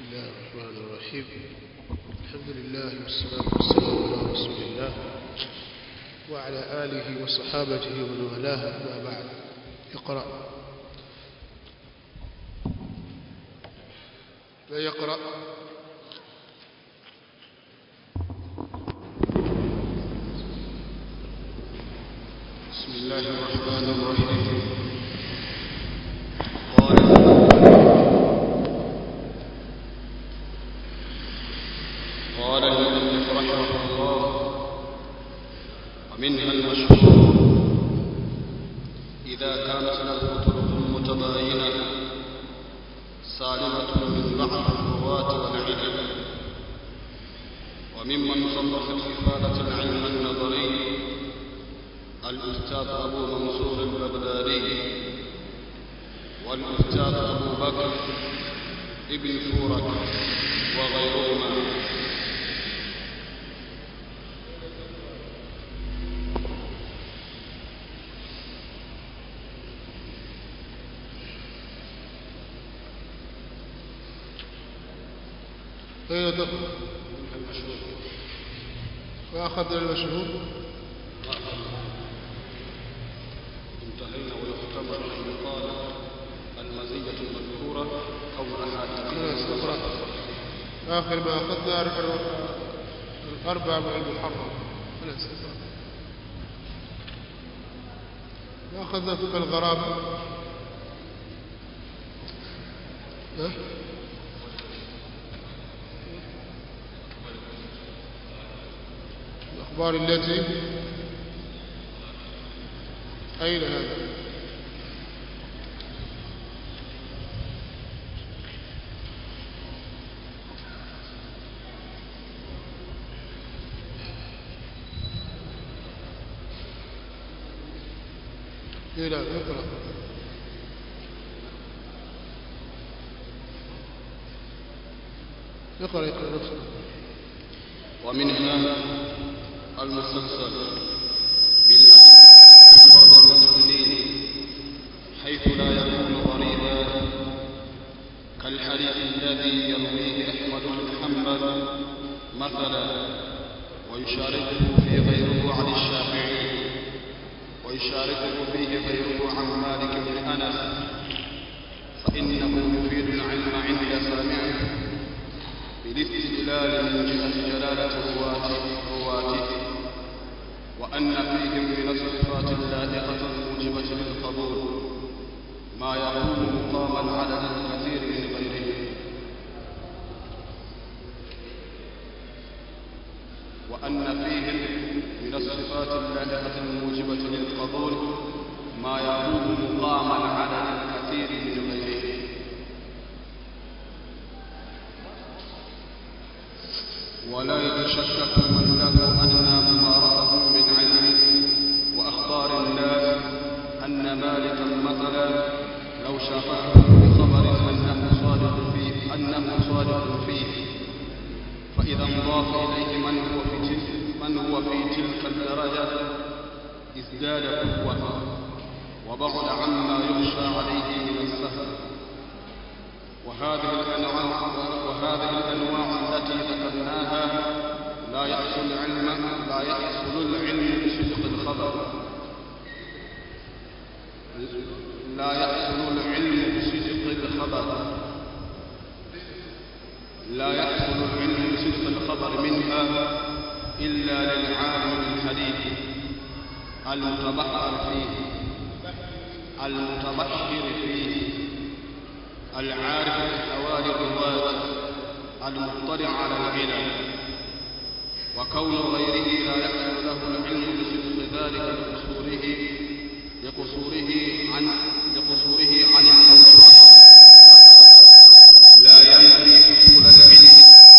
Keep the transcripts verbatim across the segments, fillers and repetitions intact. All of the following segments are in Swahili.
بسم الله الرحمن الرحيم. الحمد لله والصلاة والسلام على رسول الله وعلى آله وصحابته ومن والاه، ما بعد. اقرأ. لا يقرأ. بسم الله الرحمن الرحيم. قال المؤلف رحمه الله: ومنها المشهور إذا كانت له طرق متباينة سالمة من بعض الرواة والعلل. وممن صنف الإفادة العلم النظري الأستاذ أبو منصور البغدادي والأستاذ أبو بكر ابن فورك وغيرهما. أين تقرأ؟ المشهور. وأخذنا المشهور انتهينا. ويختبر أن يقال المزية المذكورة أو أحاديث. آخر ما أخذنا الأربع مع المحرم. خلاص ما أخذنا فوق الغرابة. ها؟ الأخبار التي أين هذا؟ إلى اقرأ. اقرأ اقرأ نفسك. ومنها المسلسل بالأئمة المتقنين حيث لا يكون غريبا كالحديث الذي يرويه أحمد بن حنبل مثلا ويشاركه فيه غيره عن الشافعي ويشاركه فيه غيره عن مالك بن أنس، فإنه يفيد العلم عند سامعه بالاستدلال من جهة جلالة رواته، وأن فيهم من الصفات اللائقة الموجبة للقبول ما يقوم مقام العدد الكثير من غيره، وأن فيهم من الصفات اللائقة الموجبة للقبول ما يقوم مقام العدد الكثير من غيره. ولا يتشكك من له أن ممارسة بالعلم وأخبار الناس أن مالكا مثلا لو شافته بخبر أنه صادق فيه أنه صادق فيه فإذا انضاف إليه من هو في تلك من هو في تلك الدرجة ازداد قوة وبعد عما يخشى عليه من السهل. وهذه الأنواع وهذه الأنواع التي ذكرناها لا يحصل العلم لا يحصل العلم بصدق الخبر لا يحصل العلم بصدق الخبر لا يحصل العلم بصدق الخبر منها إلا للعالم بالحديث المتبحر فيه المتبحر فيه العارف بأحوال الرواة المطلع على العلل. وكون غيره لا يحصل له العلم بصدق ذلك لقصوره لقصوره عن لقصوره عن الأوصاف لا ينفي حصول العلم.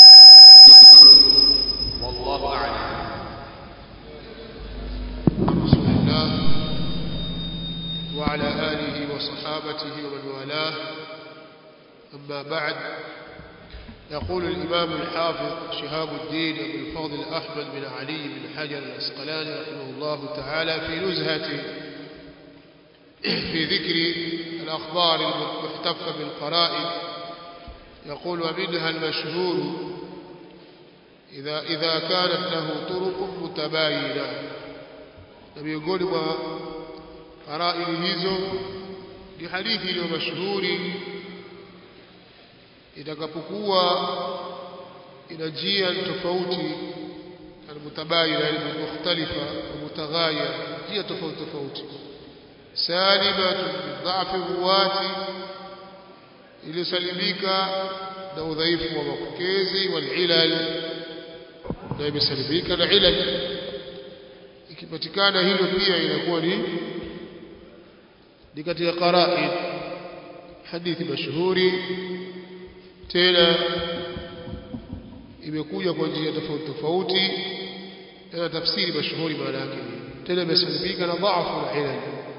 والله أعلم. رسول الله وعلى آله وصحابته ومن والاه، أما بعد. يقول الإمام الحافظ شهاب الدين أبو الفضل أحمد بن علي بن حجر العسقلاني رحمه الله تعالى في نزهته في ذكر الأخبار المحتفة بالقرائن يقول ومنها المشهور إذا إذا كانت له طرق متباينة نبيقول ما قرائن hizo ni hadithi iliyo mashuhuri itakapokuwa ina njia tofauti almutabayina yani mukhtalifa wa mutaghayir njia tofauti tofauti salimatu bidhafi ruwati iliyosalimika na udhaifu wa mapokezi wal ilal na imesalimika na ilal ikipatikana hilo pia inakuwa ni ni katika qara'id hadithi mashuhuri tena imekuja kwa njia tofauti tofauti na tafsiri mashuhuri maana yake tena imesalimika na dhaifu na ilal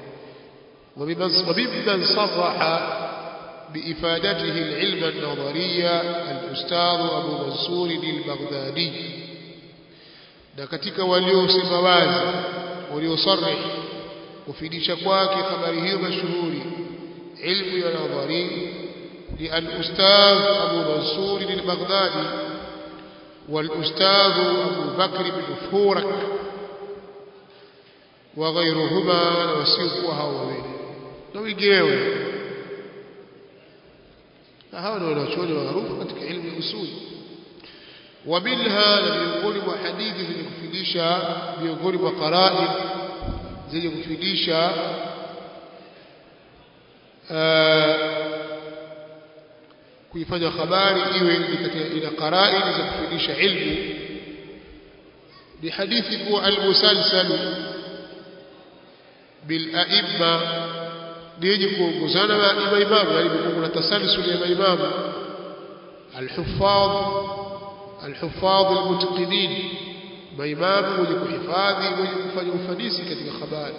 وبمن صرح بإفادته العلم النظرية الأستاذ أبو منصور البغدادي na katika waliosema wazi waliosarih kufidisha kwake habari hiyo mashuhuri ilmu ya nadhari ni al-ustadh Abu Mansur al-Baghdadi wal-ustadh Abu Bakr bin Furak wa ghayruhuma wasiokuwa hao wawili na wengineo hawa ndio wanachuoni maarufu katika ilmu ya usul ومنها miongoni mwa hadithi zenye kufundisha miongoni mwa qara'id zenye kufundisha kuifanya habari iwe katika ina qara'id za kufundisha ilmu ni hadithi kwa al-musalsal bil a'imma yenye kuongozana na imamu yani kuna tasalsul ya imamu al-huffaz الحفاظ المتقنين مaimamu wenye kuhifadhi wenye kufanya ufanisi katika habari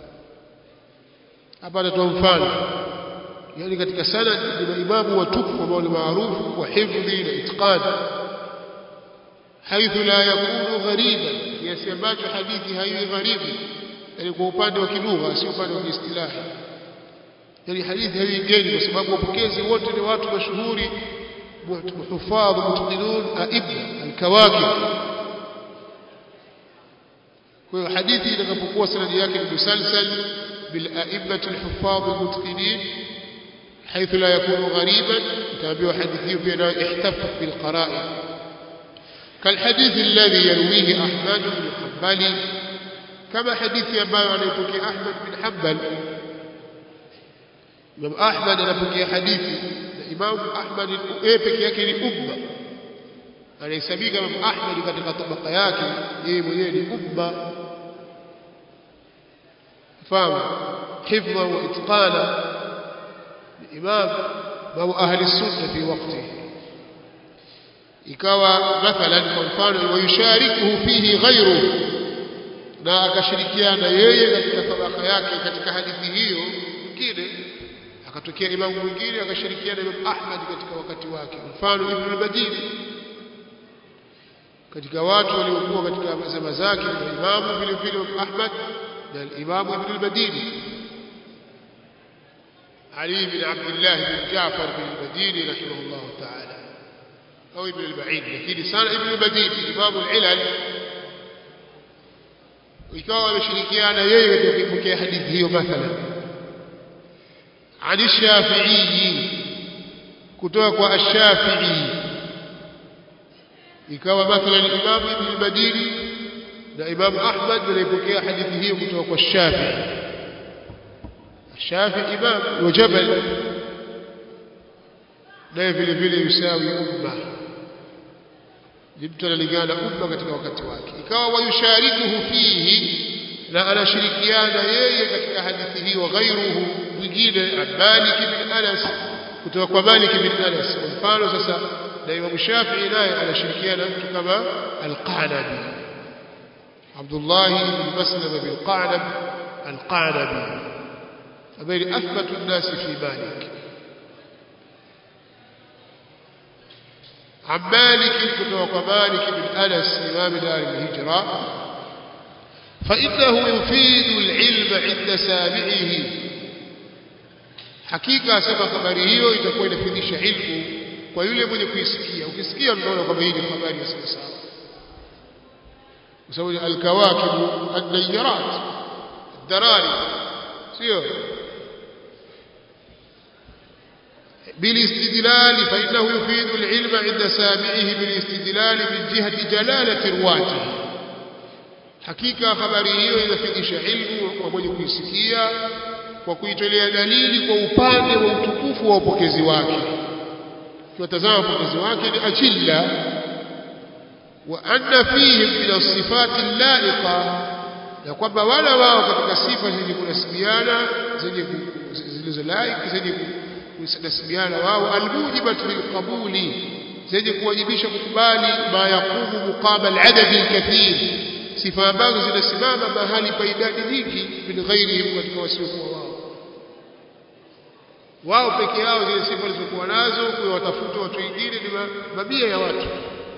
hapa natoa mfano yani katika sanad ni maimamu watupu ambao ni maarufu kwa hifdhi na itqan haithu la yakunu ghariban kiasi ambacho hadithi haiwi gharibu yani kwa upande wa kilugha si upande wa istilahi yani hadithi haiwi geni kwa sababu wapokezi wote ni watu mashuhuri حفاظ متقنون أئمة الكواكب kwa hadithi itakapokuwa sanadi yake ni musalsal bil a'immati al huffaz al mutqinin haythu la yakunu ghariban tabi'u hadithi bina ihtafat bil qara'in kal hadith alladhi yarwihi Ahmad bin Hanbal kama hadithi ambayo anayopokea Ahmad bin Hanbal Imam Ahmad anapokea hadithi Imam Ahmad yeye peke yake ni umma anahesabika Imam Ahmad katika tabaka yake yeye mwenyewe ni umma fahamu hifdha wa itqana imam wa ahli sunna fi waqti ikawa mathalan kwa mfano wayusharikuhu fihi ghayruhu na akashirikiana yeye katika tabaka yake katika hadithi hiyo mwingine akatokea imamu mwingine akashirikiana na Imam Ahmad katika wakati wake mfano Ibn al-Badili katika watu waliokuwa katika zama zake na imamu vile vile Imam Ahmad na imamu Ibn al-Badili Ali bin Abdullah bin Jaafar bin al-Badili rahimahullah ta'ala au Ibn al-Ba'id lakini sana Ibn al-Badili imamu al-Ilal ikawa wameshirikiana yeye katika kupokea hadithi hiyo mathalan عن الشافعي كتوى الشافعي ikawa mathalan Imam Ibn al-Badili na Imam Ahmad walipokea hadithi hiyo kutoka kwa Shafi'i Shafi'i imam wa jabal na vile vile yusawi umma mtu analingana umma katika wakati wake ikawa wayusharikuhu fihi na anashirikiana yeye katika hadithi hiyo ghairuhu mwingine Malik bin Anas kutoka kwa Malik bin Anas mfano sasa na Imam Shafi'i naye anashirikiana mtu kama al-Qanabi Abdullah bin Maslam bin Qanab al-Qanabi ambaye athbatu an-nas fi Malik Malik kutoka kwa Malik bin Anas imam dar al-Hijra فإنه يفيد العلم عند سامعه حقيقة سبق خبره itakuwa inafundisha ilmu kwa yule mwenye kuisikia. Ukisikia unaona kwamba hii ni habari ya sawa, kwa sababu al-kawakib ad-dayyarat ad-darari sio بالاستدلال فإنه يفيد العلم عند سامعه بالاستدلال من جهة جلالة رواته. حقيقة خبري hiyo inafidisha ilmu kwa mwenye kuisikia kwa kuitolea dalili kwa upande wa utukufu wa wapokezi wake. Tuwatazama wapokezi wake ni ajilla wa anna fihim min as-sifati al-la'iqa, na kwamba wala wao katika sifa zenye kunasibiana zenye zilizolaiki zenye kunasibiana wao almujibat bilqabuli, zenye kuwajibisha kukubali ma yaqumu muqabal adadi kathir, sifa ambazo zinasimama mahali pa idadi nyingi min ghairihim, katika wasiokuwa wao. Wao peke yao zile sifa walizokuwa nazo kwa watafuta watu wengine ni mabia ya watu.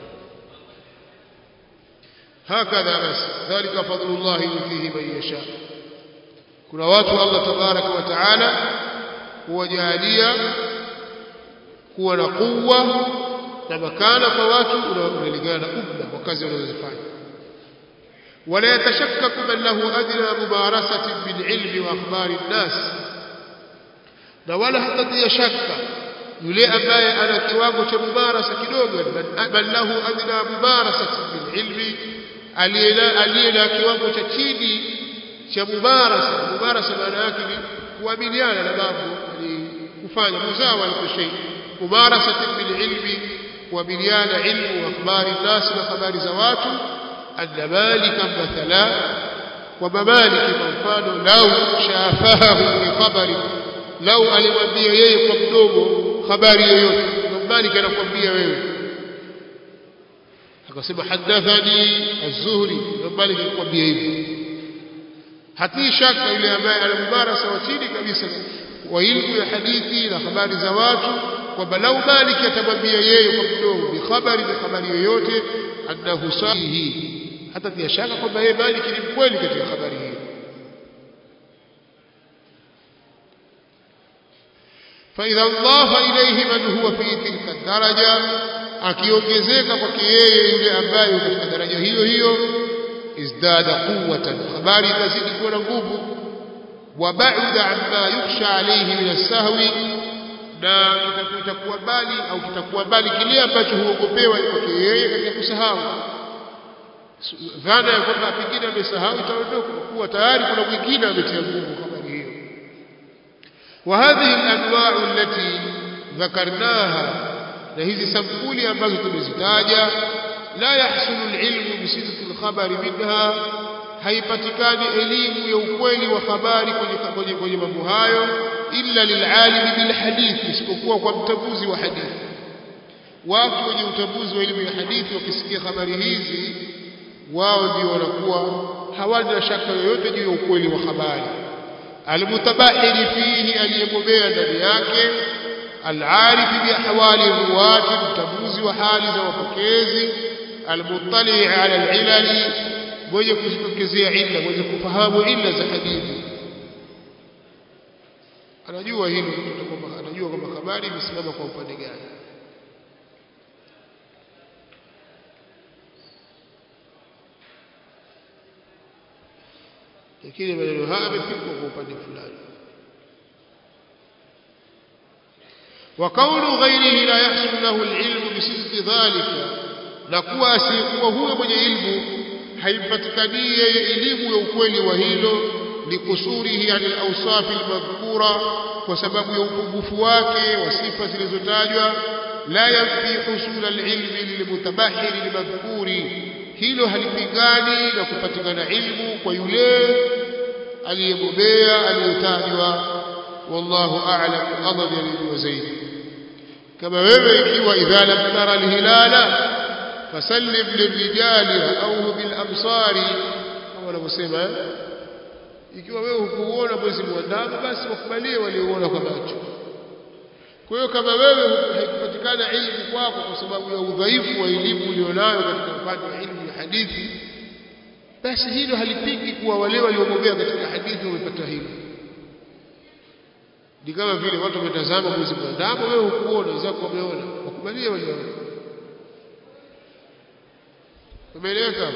Hakadha basi dhalika fadlullah yutihi man yasha. Kuna watu Allah tabaraka wa taala huwajalia kuwa na quwwa na makana kwa watu unalingana na umma kwa kazi wanazofanya. Wala yatashakkaku man lahu adna mubarasatin bil ilmi wa akhbari an-nas, na wala hatatia shaka yule ambaye ana kiwango cha mubarasa kidogo, man lahu adna mubarasatin bil ilmi, aliye na kiwango cha chini cha mubarasa. Mubarasa maana yake ni kuamiliana na mambo, ni kufanya muzawa na shay. Mubarasa bil ilmi, kuamiliana ilmu wa akhbari nas, na habari za watu. An-malika mathala, wa mamaliki kwa mfano, lau shafahu bi khabari, lau alimwambia yeye kwa mdomo habari yoyote, maliki anakuambia wewe akasema hadathani az-Zuhri, maliki anakuambia hivi. Hatii shaka yule ambaye ana mubarasa wa chini kabisa wa ilmu ya hadithi na habari za watu, kwamba lau maliki atamwambia yeye kwa mdomo bi khabari, bi habari yoyote, annahu sahihi, hata tia shaka kwamba yeye maliki ni mkweli katika habari hiyo. فإذا انضاف إليه من هو في تلك الدرجة, akiongezeka kwake yeye yule ambaye katika daraja hiyo hiyo, izdada quwwatan, habari itazidi kuwa na nguvu. Wa ba'da amma yukhsha alayhi min as-sahwi, na kitakuwa bali au kitakuwa bali kile ambacho huogopewa kwake yeye katika kusahau. Dhana ya kwamba pengine amesahau itaondoka, kwa tayari kuna mwingine ametia nguvu habari hiyo. وهذه الأنواع التي ذكرناها, na hizi sampuli ambazo tumezitaja, la yahsulu alilmu bisidqi alkhabari minha, haipatikani elimu ya ukweli wa habari kwenye kwenye mambo hayo, illa lilalimi bilhadith, isipokuwa kwa mtambuzi wa hadithi. Watu wenye utambuzi wa elimu ya hadithi wakisikia habari hizi, wao ndio wanakuwa hawana shaka yoyote juu ya ukweli wa habari. Almutabahiri fihi, aliyebobea ndani yake. Alarifi bi ahwali ruwati, mtambuzi wa hali za wapokezi. Almuttali ala alilali, mwenye kuzitokezea illa, mwenye kufahamu illa za hadithi. Anajua hilo, anajua kwamba habari imesimama kwa upande gani. lakini maneno haya yamepikwa kwa upande fulani. Wa kaunu ghairihi la yahsul lahu alilmu bisidqi dhalika, na kuwa asiyekuwa huyo mwenye ilmu haimpatikani yeye elimu ya ukweli wa hilo, likusurihi anil awsafi almadhkura, kwa sababu ya upungufu wake wa sifa zilizotajwa. La yanfi husul alilmi lilmutabahiri limadhkuri, hilo halipingani na kupatikana ilmu kwa yule aliyebobea aliyotajwa. Wallahu a'lam, Allah ndiye anajua zaidi. Kama wewe ikiwa idha lam tara alhilala fasallim lirijali au bil absari, kama wanavyosema, ikiwa wewe hukuona mwezi mwandamo, basi wakubalie walioona kwa macho. Kwa hiyo kama wewe haikupatikana ilmu kwako kwa sababu ya udhaifu wa elimu ulionayo katika upande wa ilmu ya hadithi, basi hilo halipingi kuwa wale waliobobea katika hadithi wamepata hilo. ni kama vile watu wametazama mwezi mwandamo, wewe hukuona, wenzako wameona, wakubalie waliona. Umeeleweka?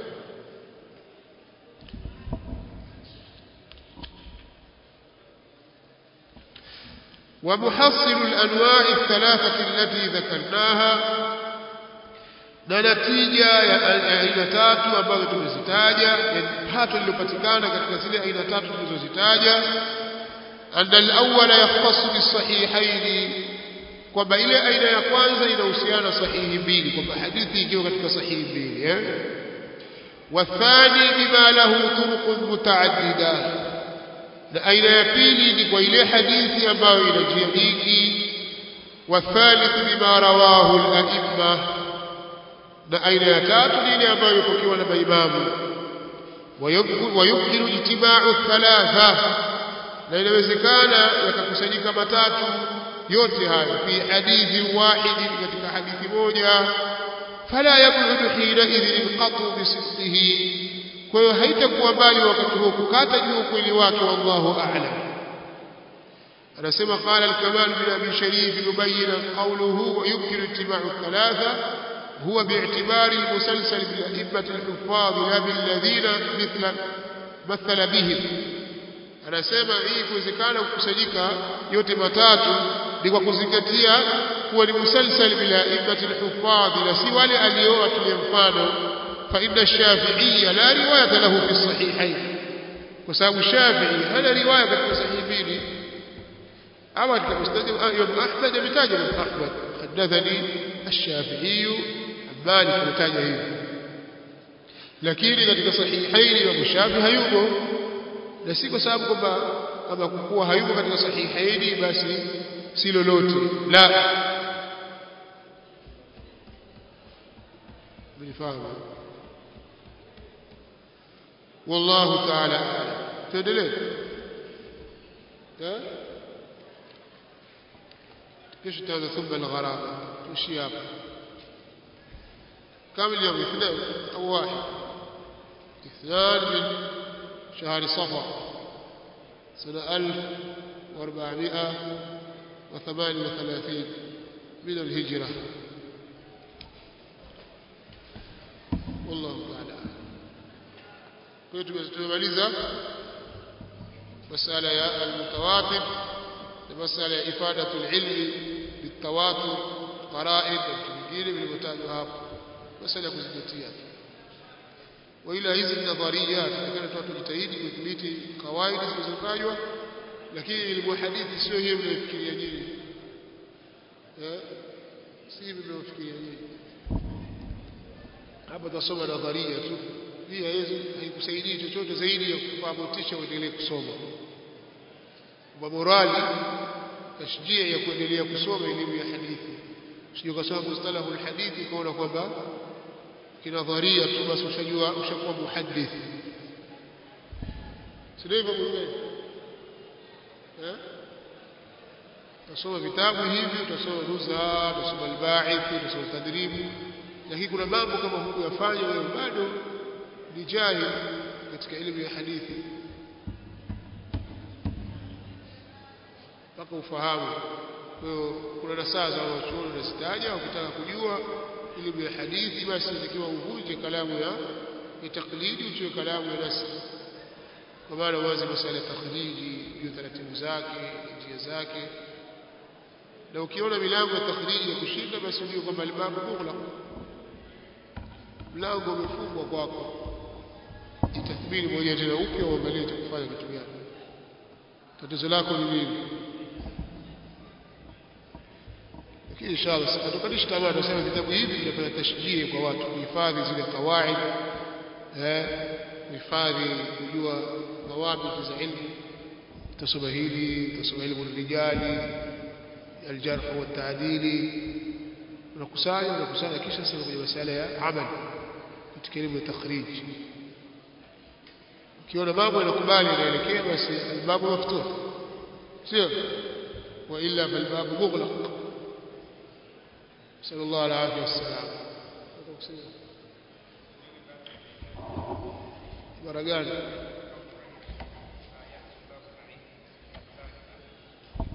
ومحصل الأنواع الثلاثة التي ذكرناها na natija ya aina tatu ambazo tumezitaja, yani pato lilopatikana katika zile aina tatu tulizozitaja. Anna al-awwala yahtassu bis-sahihayn, kwamba ile aina ya kwanza inahusiana sahihi mbili, kwamba hadithi ikiwa katika sahihi mbili eh. Wa thani bima lahu turuq mutaaddida, na aina ya pili ni kwa ile hadithi ambayo ina njia nyingi. Wa thalith bima rawahu al-a'imma, na aina ya tatu ni ile ambayo ipokewa na maimamu. Wayumkinu ijtima'u thalatha, na inawezekana yakakusanyika matatu yote hayo fi hadithi wahidi, katika hadithi moja. Fala yab'udu hina idhin qatu bisidqihi, kwa hiyo haitakuwa mbali wakati huo kukata juu ukweli wake. Wallahu a'lam. anasema qala al-Kamal bin Abi Sharif yubayyin qawluhu wa yumkinu ijtima'u thalatha هو باعتبار المسلسل بالأئمة الحفاظ لا بالذين مثل مثل بهم. anasema hii kuwezekana kukusanyika yote matatu ni kwa kuzingatia kuwa ni musalsal bila a'immati al-huffaz, na si wale aliowatumia mfano. Fa inna Shafi'i la riwayata lahu fi sahihayn, kwa sababu Shafi'i hana riwaya katika sahihi mbili. Ama katika musnad Imam Ahmad ametaja Imam Ahmad hadathani ash-Shafi'i Malik ametaja hivi, lakini katika sahihaini Imam Shafi'i hayupo. Na si kwa sababu kwamba kama kuwa hayupo katika sahihaini basi si lolote, la. Mnifahamu? Wallahu ta'ala tuendelee. eh kisha tutaanza thumma al-gharaba, tushia hapa. كم اليوم؟ اثنين أو واحد؟ اثنان من شهر صفر سنة ألف وأربعمائة وثمانية وثلاثين من الهجرة. والله تعالى. كنت تمaliza مسألة يا المتواتر، مسألة إفادة العلم بالتواتر، قرائن وتمكين بالمتاجه hapo, مسألة kuzingatia. وإلى hizi nadhariyat kana tutujitahidi kudhibiti kawaida zilizotajwa, lakini ilmu hadithi sio hiyo mnayofikiria nyinyi, eh si mnayofikiria nyinyi. Hapa tusoma nadharia tu, hii haikusaidii chochote zaidi ya kupamotisha uendelee kusoma. Kwa morali tashjia ya kuendelea kusoma elimu ya hadithi, sio kusoma mustalahu alhadithi kaona kwamba kinadharia tu basi ushajua ushakuwa muhaddith. Sio hivyo mwenyewe. Eh? Utasoma vitabu hivi, utasoma Nuzha, utasoma al-Ba'ith, utasoma Tadrib, lakini kuna mambo kama hukuyafanya wewe bado ni jahil katika elimu ya hadithi, mpaka ufahamu. Kwa hiyo kuna nasaha za wanachuoni nazitaja, ukitaka kujua elimu ya hadithi basi inatakiwa uvunje kalamu ya taklidi, uchue kalamu ya nasi, kwa maana wazi masala ya takhriji, juu taratibu zake, njia zake. Na ukiona milango ya takhriji ya kushinda, basi ujue kwamba albabu mughlaq, mlango umefungwa kwako. Jitathmini mwenyewe tena upya, uangalie utakufanya kitu gani, tatizo lako ni nini. Lakini inshallah sitakadishi tamaa, tunasema vitabu hivi vinafanya tashjii kwa watu kuhifadhi zile kawaid, eh kuhifadhi, kujua mawabiti za ilmu. Tasoma hili, tasoma ilmu rijali, aljarh wa taadili, unakusanya unakusanya, kisha sasa kwenye masuala ya amali katika elimu ya takhrij. Ukiona mambo yanakubali yanaelekea, basi albabu maftuh, sio wa illa falbabu mughlaq. صلى الله عليه وسلم. برقان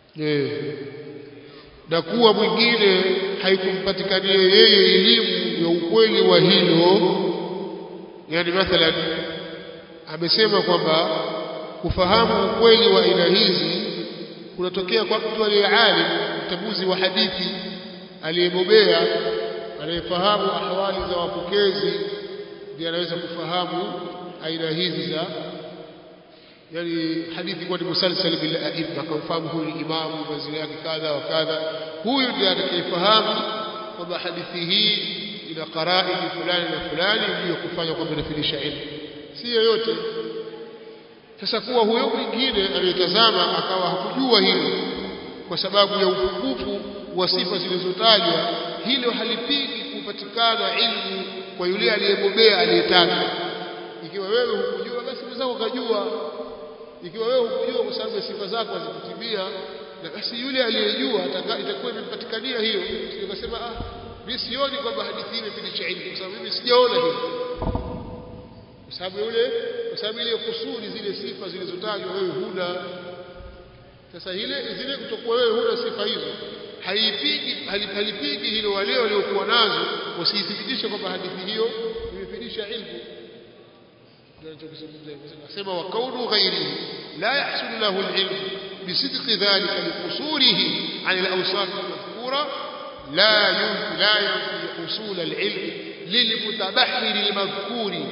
eh na kuwa mwingine haikumpatikania yeye elimu ya ukweli wa hilo. Yani mathalan amesema kwamba kufahamu ukweli wa aina hizi kunatokea kwa mtu aliyealim, mtambuzi wa hadithi aliyebobea, anayefahamu ahwali za wapokezi, ndiye anaweza kufahamu aina hizi za yani hadithi kwa musalsal bil a'imma, kumfahamu huyu imamu wazili yake kadha wa kadha. Huyu ndiye atakayefahamu kwamba hadithi hii ina qaraini fulani na fulani ndio kufanya kwamba inafilisha ilmu, si yoyote. Sasa kuwa huyo mwingine aliyetazama akawa hakujua hilo kwa sababu ya upungufu wa sifa zilizotajwa, hilo halipigi kupatikana ilmu kwa yule aliyebobea aliyetaka. Ikiwa wewe hukujua basi mwenzako kajua, ikiwa wewe hukujua kwa sababu ya sifa zako hazikutimia, na basi yule aliyejua itakuwa imepatikania hiyo. Ukasema ah, mimi sioni kwamba hadithi hii imefilisha ilmu kwa sababu mimi sijaona hiyo, kwa sababu yule kwa sababu ile kusudi zile sifa zilizotajwa wewe huna. Sasa ile zile kutokuwa wewe huna sifa hizo haipigi halipigi hilo wale waliokuwa nazo wasithibitishe kwamba hadithi hiyo imefilisha ilmu. Ndio tunachozungumza. Nasema wa kaunu ghairihi la yahsul lahu al-ilm bisidqi dhalika liqusurihi an al-awsaf al-madhkura la yumkin la yumkin husul al-ilm lilmutabahhir al-madhkuri.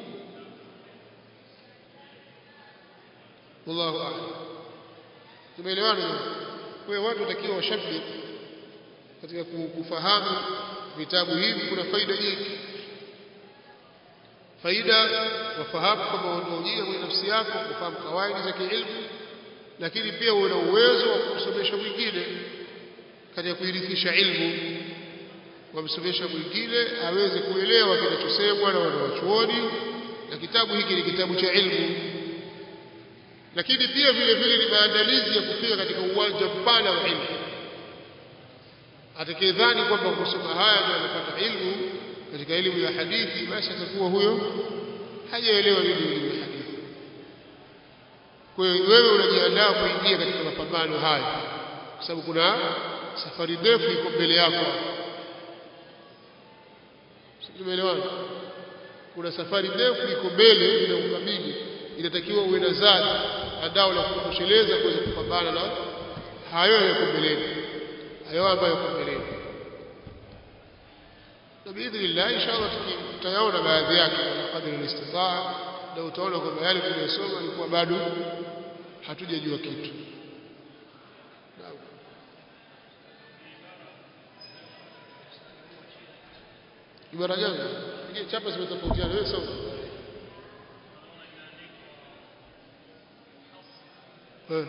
Wallahu a'lam. Tumeelewana? Kwa hiyo watu watakiwa washabiki katika kufahamu vitabu hivi. Kuna faida nyingi. Faida wafahamu kwamba unaojia kwenye nafsi yako kufahamu kawaida za kielimu, lakini pia una uwezo wa kusomesha mwingine katika kuirithisha ilmu, wamsomesha mwingine aweze kuelewa kinachosemwa na wanawachuoni, na kitabu hiki ni kitabu cha ilmu. Lakini pia vile vile ni maandalizi ya kufika katika uwanja mpana wa ilmu. Atakayedhani kwamba kusoma haya ndio anapata ilmu katika elimu ya hadithi, basi atakuwa huyo hajaelewa nini elimu ya hadithi. Kwa hiyo wewe unajiandaa kuingia katika mapambano haya, kwa sababu kuna safari ndefu iko mbele yako. Tumeelewana? Kuna safari ndefu iko mbele inakukabili, inatakiwa uwe na zadi andao la kutosheleza kuweza kupambana na hayo yako mbeleni, hayo ambayo yako mbeleni. Na biidhnillah inshallah tutayaona baadhi yake kwa kadri alistitaa, na utaona kwamba yale tuliyosoma ilikuwa bado hatujajua kitu. Ibara gani? Ile chapa zimetofautiana, wewe sawa? Eh.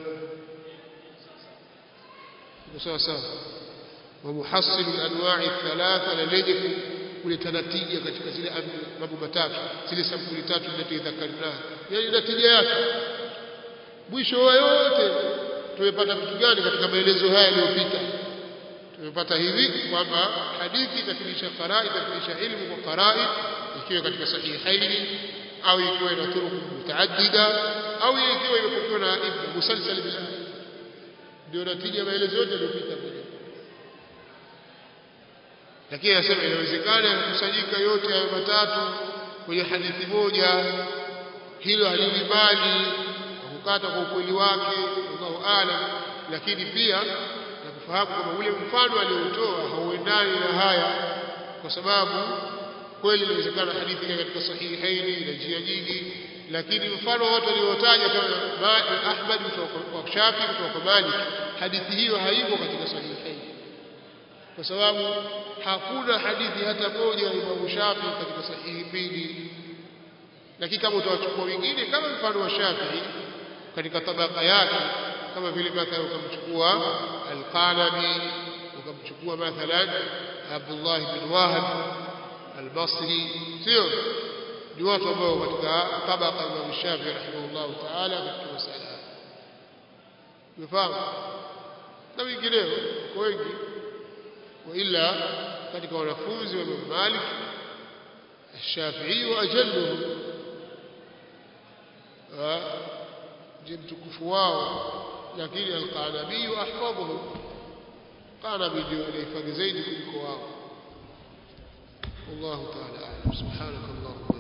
Sawa sawa. ومحصل الانواع الثلاثه للجك kuleta natija katika zile mambo matatu, zile sampuli tatu zilizoidhakarna, yani natija yake mwisho wa yote tumepata vitu gani katika maelezo haya yaliyopita? Tumepata hivi kwamba hadithi itafilisha qarai, itafilisha ilmu kwa qarai, ikiwa katika sahihaini au ikiwa ina turuq mutaaddida au ikiwa imepokewa na ibn musalsal bil, ndio natija maelezo yote yaliyopita. Lakini anasema inawezekana kukusanyika yote hayo matatu kwenye hadithi moja, hilo halili bali kukata kwa ukweli wake, Allahu a'lam. Lakini pia na kufahamu kwamba ule mfano aliotoa hauendani na haya, kwa sababu kweli inawezekana hadithi katika sahihaini ina njia nyingi, lakini mfano wote aliotaja kama Ahmad kutoka kwa Shafi kutoka kwa Malik, hadithi hiyo haipo katika sahihaini, kwa sababu hakuna hadithi hata moja ya Imam Shafi katika sahihi mbili. Lakini kama utawachukua wengine kama mfano wa Shafi katika tabaka yake, kama vile mathalan ukamchukua Al-Qanabi, ukamchukua mathalan Abdullah bin Wahab Al-Basri, sio ni watu ambao katika tabaka ya Imam Shafi rahimahullah ta'ala katika masala ufahamu, na wengineo kwa wengi. وإلا katika wanafunzi wa Imam Malik Shafi'i wa ajalluhu, je mtukufu wao lakini al-Qanabi ahfadhuhum Qanabi ndio alihifadhi zaidi kuliko wao. والله تعالى أعلم. سبحانك اللهم